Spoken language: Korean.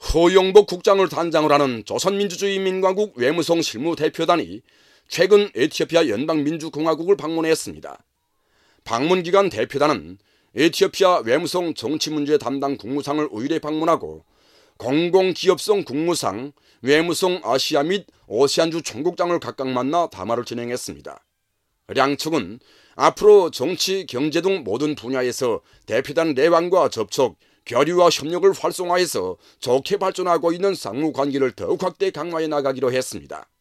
허영복 국장을 단장을 하는 조선민주주의인민공화국 외무성 실무대표단이 최근 에티오피아 연방민주공화국을 방문했습니다. 방문 기간 대표단은 에티오피아 외무성 정치문제 담당 국무상을 5일에 방문하고 공공기업성 국무상, 외무성 아시아 및 오세안주 총국장을 각각 만나 담화를 진행했습니다. 양측은 앞으로 정치, 경제 등 모든 분야에서 대표단 내왕과 접촉, 교류와 협력을 활성화해서 좋게 발전하고 있는 상호관계를 더욱 확대 강화해 나가기로 했습니다.